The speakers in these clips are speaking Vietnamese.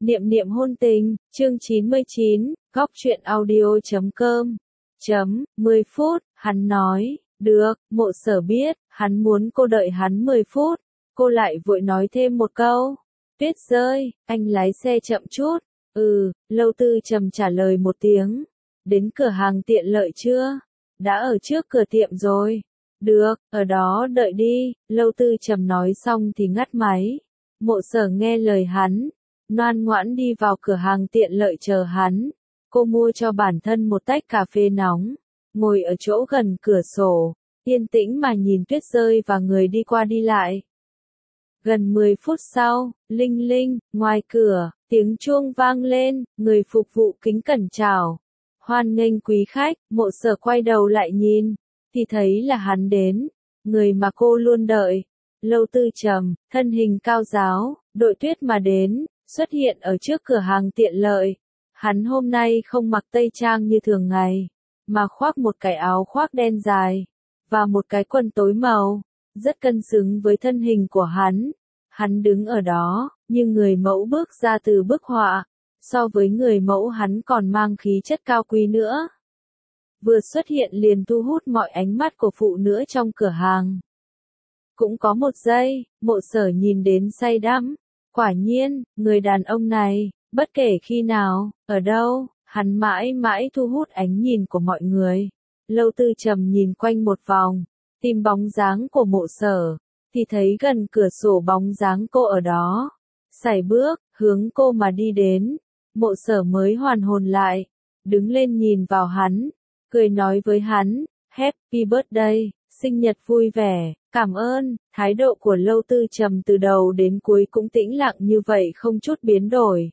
Niệm niệm hôn tình, chương 99, góc truyện audio.com. 10 phút, hắn nói, được, Mộ Sở biết, hắn muốn cô đợi hắn 10 phút, cô lại vội nói thêm một câu. Tuyết rơi, anh lái xe chậm chút. Lâu Tư Trầm trả lời một tiếng. Đến cửa hàng tiện lợi chưa? Đã ở trước cửa tiệm rồi. Được, ở đó đợi đi, Lâu Tư Trầm nói xong thì ngắt máy. Mộ Sở nghe lời hắn, ngoan ngoãn đi vào cửa hàng tiện lợi chờ hắn. Cô mua cho bản thân một tách cà phê nóng, ngồi ở chỗ gần cửa sổ, yên tĩnh mà nhìn tuyết rơi và người đi qua đi lại. Gần 10 phút sau, linh linh, ngoài cửa, tiếng chuông vang lên, người phục vụ kính cẩn chào. Hoan nghênh quý khách, Mộ Sở quay đầu lại nhìn, thì thấy là hắn đến, người mà cô luôn đợi. Lâu Tư Trầm, thân hình cao ráo, đội tuyết mà đến, xuất hiện ở trước cửa hàng tiện lợi. Hắn hôm nay không mặc tây trang như thường ngày, mà khoác một cái áo khoác đen dài, và một cái quần tối màu, rất cân xứng với thân hình của hắn. Hắn đứng ở đó, như người mẫu bước ra từ bức họa, so với người mẫu hắn còn mang khí chất cao quý nữa. Vừa xuất hiện liền thu hút mọi ánh mắt của phụ nữ trong cửa hàng. Cũng có một giây, Mộ Sở nhìn đến say đắm. Quả nhiên, người đàn ông này, bất kể khi nào, ở đâu, hắn mãi mãi thu hút ánh nhìn của mọi người. Lâu Tư Trầm nhìn quanh một vòng, tìm bóng dáng của Mộ Sở, thì thấy gần cửa sổ bóng dáng cô ở đó. Sải bước, hướng cô mà đi đến. Mộ Sở mới hoàn hồn lại, đứng lên nhìn vào hắn, cười nói với hắn, Happy birthday, sinh nhật vui vẻ, cảm ơn. Thái độ của Lâu Tư Trầm từ đầu đến cuối cũng tĩnh lặng như vậy không chút biến đổi.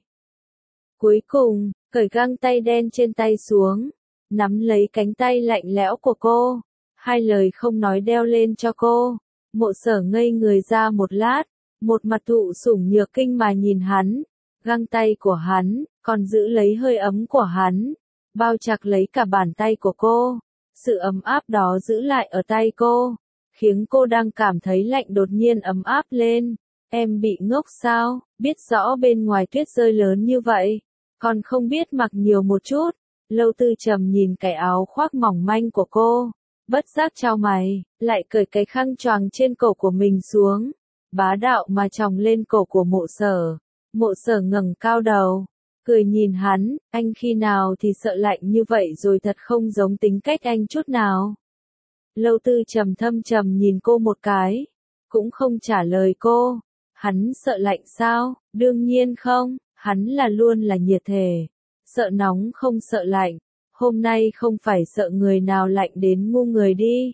Cuối cùng, cởi găng tay đen trên tay xuống, nắm lấy cánh tay lạnh lẽo của cô, hai lời không nói đeo lên cho cô. Mộ Sở ngây người ra một lát, một mặt thụ sủng nhược kinh mà nhìn hắn, găng tay của hắn, còn giữ lấy hơi ấm của hắn, bao chặt lấy cả bàn tay của cô. Sự ấm áp đó giữ lại ở tay cô, khiến cô đang cảm thấy lạnh đột nhiên ấm áp lên. Em bị ngốc sao, biết rõ bên ngoài tuyết rơi lớn như vậy, còn không biết mặc nhiều một chút. Lâu Tư Trầm nhìn cái áo khoác mỏng manh của cô, bất giác chau mày, lại cởi cái khăn choàng trên cổ của mình xuống, bá đạo mà chòng lên cổ của Mộ Sở. Mộ Sở ngẩng cao đầu, cười nhìn hắn, anh khi nào thì sợ lạnh như vậy rồi, thật không giống tính cách anh chút nào. Lâu Tư Trầm thâm trầm nhìn cô một cái, cũng không trả lời cô. Hắn sợ lạnh sao? Đương nhiên không, hắn luôn là nhiệt thể, sợ nóng không sợ lạnh. Hôm nay không phải sợ người nào lạnh đến ngu người đi.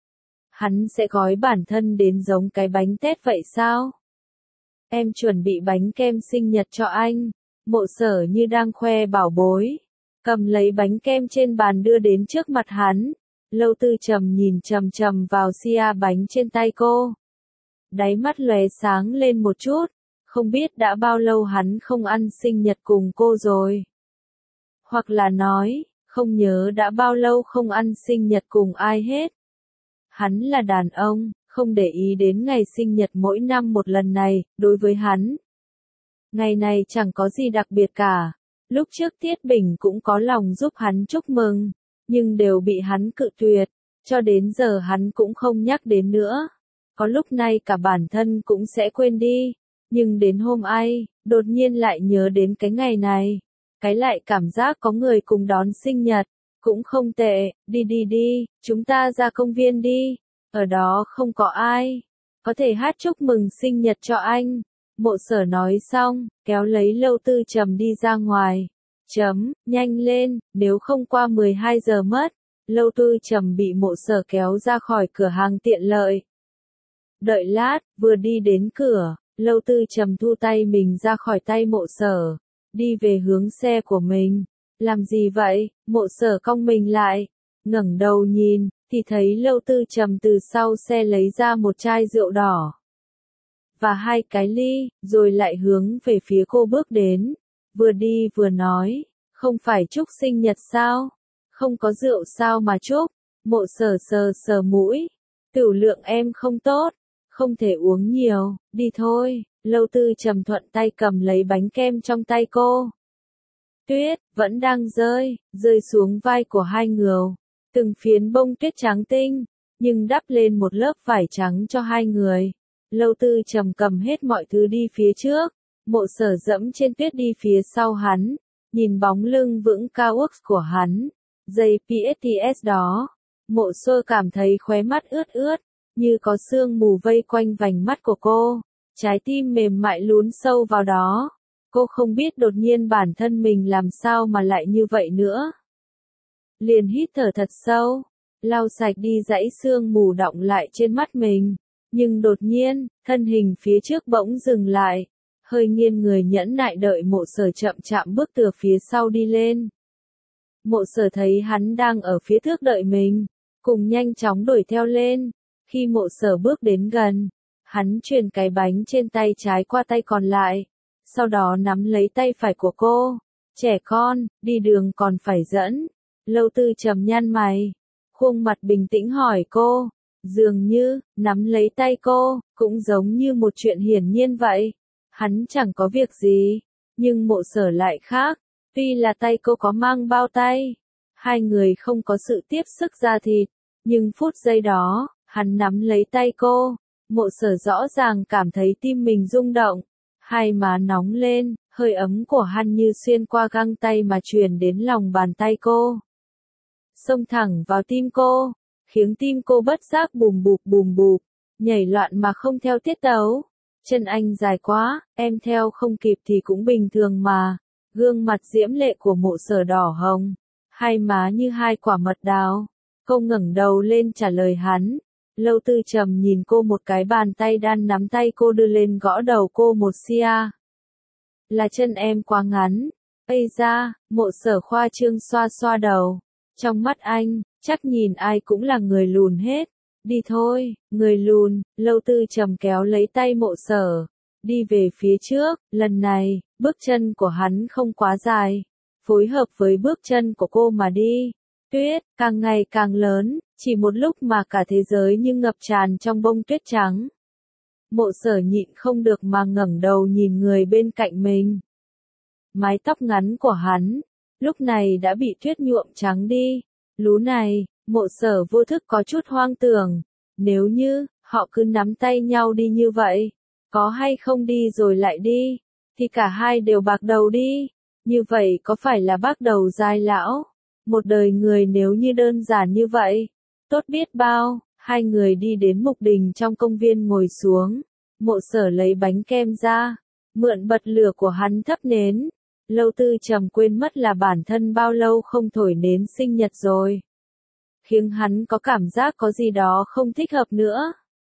Hắn sẽ gói bản thân đến giống cái bánh tét vậy sao? Em chuẩn bị bánh kem sinh nhật cho anh. Mộ Sở như đang khoe bảo bối, cầm lấy bánh kem trên bàn đưa đến trước mặt hắn. Lâu Tư Trầm nhìn chằm chằm vào xia bánh trên tay cô, đáy mắt lóe sáng lên một chút, không biết đã bao lâu hắn không ăn sinh nhật cùng cô rồi. Hoặc là nói, không nhớ đã bao lâu không ăn sinh nhật cùng ai hết. Hắn là đàn ông, không để ý đến ngày sinh nhật mỗi năm một lần này, đối với hắn. Ngày này chẳng có gì đặc biệt cả. Lúc trước Tiết Bình cũng có lòng giúp hắn chúc mừng, nhưng đều bị hắn cự tuyệt, cho đến giờ hắn cũng không nhắc đến nữa. Có lúc này cả bản thân cũng sẽ quên đi, nhưng đến hôm ai, đột nhiên lại nhớ đến cái ngày này. Cái lại cảm giác có người cùng đón sinh nhật, cũng không tệ. Đi, chúng ta ra công viên đi, ở đó không có ai, có thể hát chúc mừng sinh nhật cho anh. Mộ Sở nói xong, kéo lấy Lâu Tư Trầm đi ra ngoài. Nhanh lên, nếu không qua 12 giờ mất. Lâu Tư Trầm bị Mộ Sở kéo ra khỏi cửa hàng tiện lợi. Đợi lát, vừa đi đến cửa, Lâu Tư Trầm thu tay mình ra khỏi tay Mộ Sở, đi về hướng xe của mình. Làm gì vậy? Mộ Sở cong mình lại, ngẩng đầu nhìn, thì thấy Lâu Tư Trầm từ sau xe lấy ra một chai rượu đỏ và hai cái ly, rồi lại hướng về phía cô bước đến, vừa đi vừa nói, không phải chúc sinh nhật sao? Không có rượu sao mà chúc? Mộ Sở sờ mũi, tửu lượng em không tốt, không thể uống nhiều, đi thôi. Lâu Tư Trầm thuận tay cầm lấy bánh kem trong tay cô. Tuyết, vẫn đang rơi xuống vai của hai người. Từng phiến bông tuyết trắng tinh, nhưng đắp lên một lớp vải trắng cho hai người. Lâu Tư Trầm cầm hết mọi thứ đi phía trước, Mộ Sở dẫm trên tuyết đi phía sau hắn, nhìn bóng lưng vững cao ước của hắn. Giây PSTS đó, Mộ Sở cảm thấy khóe mắt ướt ướt, như có sương mù vây quanh vành mắt của cô. Trái tim mềm mại lún sâu vào đó. Cô không biết đột nhiên bản thân mình làm sao mà lại như vậy nữa. Liền hít thở thật sâu, lau sạch đi dãy sương mù đọng lại trên mắt mình. Nhưng đột nhiên, thân hình phía trước bỗng dừng lại. Hơi nghiêng người nhẫn nại đợi Mộ Sở chậm chạm bước từ phía sau đi lên. Mộ Sở thấy hắn đang ở phía trước đợi mình, cùng nhanh chóng đuổi theo lên. Khi Mộ Sở bước đến gần, hắn truyền cái bánh trên tay trái qua tay còn lại, sau đó nắm lấy tay phải của cô. Trẻ con, đi đường còn phải dẫn. Lâu Tư Trầm nhăn mày, khuôn mặt bình tĩnh hỏi cô. Dường như, nắm lấy tay cô, cũng giống như một chuyện hiển nhiên vậy. Hắn chẳng có việc gì, nhưng Mộ Sở lại khác. Tuy là tay cô có mang bao tay, hai người không có sự tiếp sức da thịt, nhưng phút giây đó, hắn nắm lấy tay cô. Mộ Sở rõ ràng cảm thấy tim mình rung động, hai má nóng lên, hơi ấm của hắn như xuyên qua găng tay mà truyền đến lòng bàn tay cô. Xông thẳng vào tim cô, khiến tim cô bất giác bùm bụp, nhảy loạn mà không theo tiết tấu. Chân anh dài quá, em theo không kịp thì cũng bình thường mà. Gương mặt diễm lệ của Mộ Sở đỏ hồng, hai má như hai quả mật đào. Cô ngẩng đầu lên trả lời hắn. Lâu Tư Trầm nhìn cô một cái, bàn tay đan nắm tay cô đưa lên gõ đầu cô một xia. Là chân em quá ngắn. Ây da, Mộ Sở khoa trương xoa xoa đầu. Trong mắt anh, chắc nhìn ai cũng là người lùn hết. Đi thôi, người lùn. Lâu Tư Trầm kéo lấy tay Mộ Sở, đi về phía trước. Lần này, bước chân của hắn không quá dài, phối hợp với bước chân của cô mà đi. Tuyết, càng ngày càng lớn, chỉ một lúc mà cả thế giới như ngập tràn trong bông tuyết trắng. Mộ Sở nhịn không được mà ngẩng đầu nhìn người bên cạnh mình. Mái tóc ngắn của hắn, lúc này đã bị tuyết nhuộm trắng đi. Lú này, Mộ Sở vô thức có chút hoang tưởng. Nếu như, họ cứ nắm tay nhau đi như vậy, có hay không đi rồi lại đi, thì cả hai đều bạc đầu đi. Như vậy có phải là bác đầu giai lão? Một đời người nếu như đơn giản như vậy, tốt biết bao. Hai người đi đến mục đình trong công viên ngồi xuống. Mộ Sở lấy bánh kem ra, mượn bật lửa của hắn thắp nến. Lâu Tư Trầm quên mất là bản thân bao lâu không thổi nến sinh nhật rồi, khiến hắn có cảm giác có gì đó không thích hợp nữa.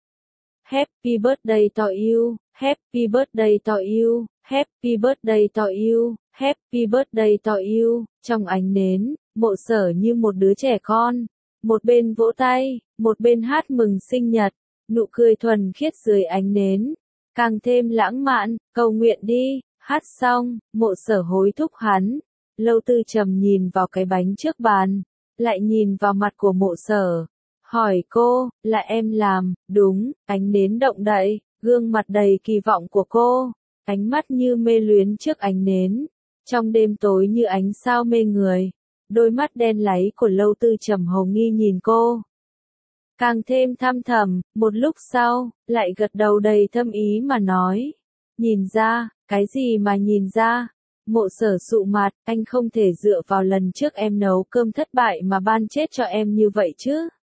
Happy birthday to you, happy birthday to you, happy birthday to you, happy birthday to you. Trong ánh nến, Mộ Sở như một đứa trẻ con, một bên vỗ tay, một bên hát mừng sinh nhật, nụ cười thuần khiết dưới ánh nến, càng thêm lãng mạn. Cầu nguyện đi. Hát xong, Mộ Sở hối thúc hắn. Lâu Tư Trầm nhìn vào cái bánh trước bàn, lại nhìn vào mặt của Mộ Sở, hỏi cô, là em làm? Đúng. Ánh nến động đậy, gương mặt đầy kỳ vọng của cô, ánh mắt như mê luyến trước ánh nến, trong đêm tối như ánh sao mê người. Đôi mắt đen láy của Lâu Tư Trầm hồng nghi nhìn cô, càng thêm thăm thẳm. Một lúc sau, lại gật đầu đầy thâm ý mà nói, nhìn ra. Cái gì mà nhìn ra? Mộ Sở sụ mặt, anh không thể dựa vào lần trước em nấu cơm thất bại mà ban chết cho em như vậy chứ.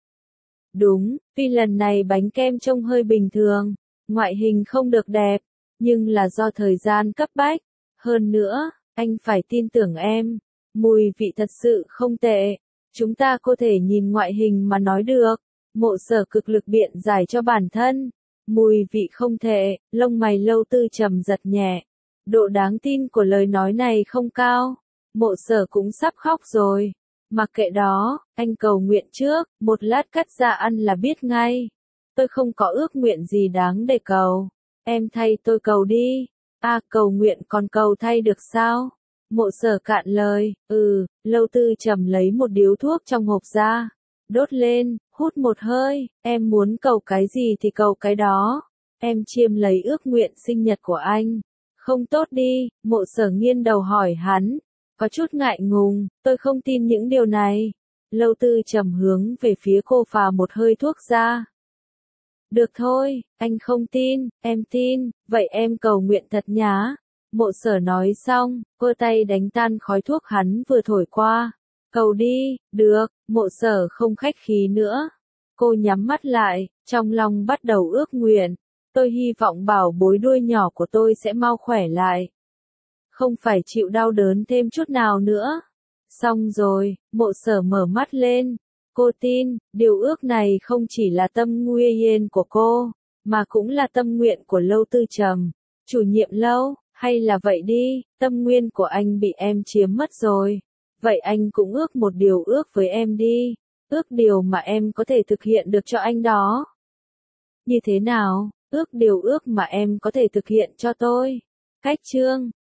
Đúng, vì lần này bánh kem trông hơi bình thường, ngoại hình không được đẹp, nhưng là do thời gian cấp bách. Hơn nữa, anh phải tin tưởng em, mùi vị thật sự không tệ. Chúng ta có thể nhìn ngoại hình mà nói được. Mộ Sở cực lực biện giải cho bản thân. Mùi vị không tệ. Lông mày Lâu Tư Trầm giật nhẹ. Độ đáng tin của lời nói này không cao. Mộ Sở cũng sắp khóc rồi. Mặc kệ đó, anh cầu nguyện trước, một lát cắt ra ăn là biết ngay. Tôi không có ước nguyện gì đáng để cầu. Em thay tôi cầu đi. Cầu nguyện còn cầu thay được sao? Mộ Sở cạn lời. Lâu Tư Trầm lấy một điếu thuốc trong hộp ra, đốt lên, hút một hơi. Em muốn cầu cái gì thì cầu cái đó. em chiêm lấy ước nguyện sinh nhật của anh. Không tốt đi, Mộ Sở nghiêng đầu hỏi hắn, có chút ngại ngùng, tôi không tin những điều này. Lâu Tư Trầm hướng về phía cô phà một hơi thuốc ra. Được thôi, anh không tin, em tin, vậy em cầu nguyện thật nhá. Mộ Sở nói xong, cô tay đánh tan khói thuốc hắn vừa thổi qua. Cầu đi, được, Mộ Sở không khách khí nữa. Cô nhắm mắt lại, trong lòng bắt đầu ước nguyện. Tôi hy vọng bảo bối đuôi nhỏ của tôi sẽ mau khỏe lại. Không phải chịu đau đớn thêm chút nào nữa. Xong rồi, Mộ Sở mở mắt lên. Cô tin, điều ước này không chỉ là tâm nguyện của cô, mà cũng là tâm nguyện của Lâu Tư Trầm. Chủ nhiệm Lâu, hay là vậy đi, tâm nguyện của anh bị em chiếm mất rồi. Vậy anh cũng ước một điều ước với em đi. Ước điều mà em có thể thực hiện được cho anh đó. Như thế nào? Ước điều ước mà em có thể thực hiện cho tôi. Cách chương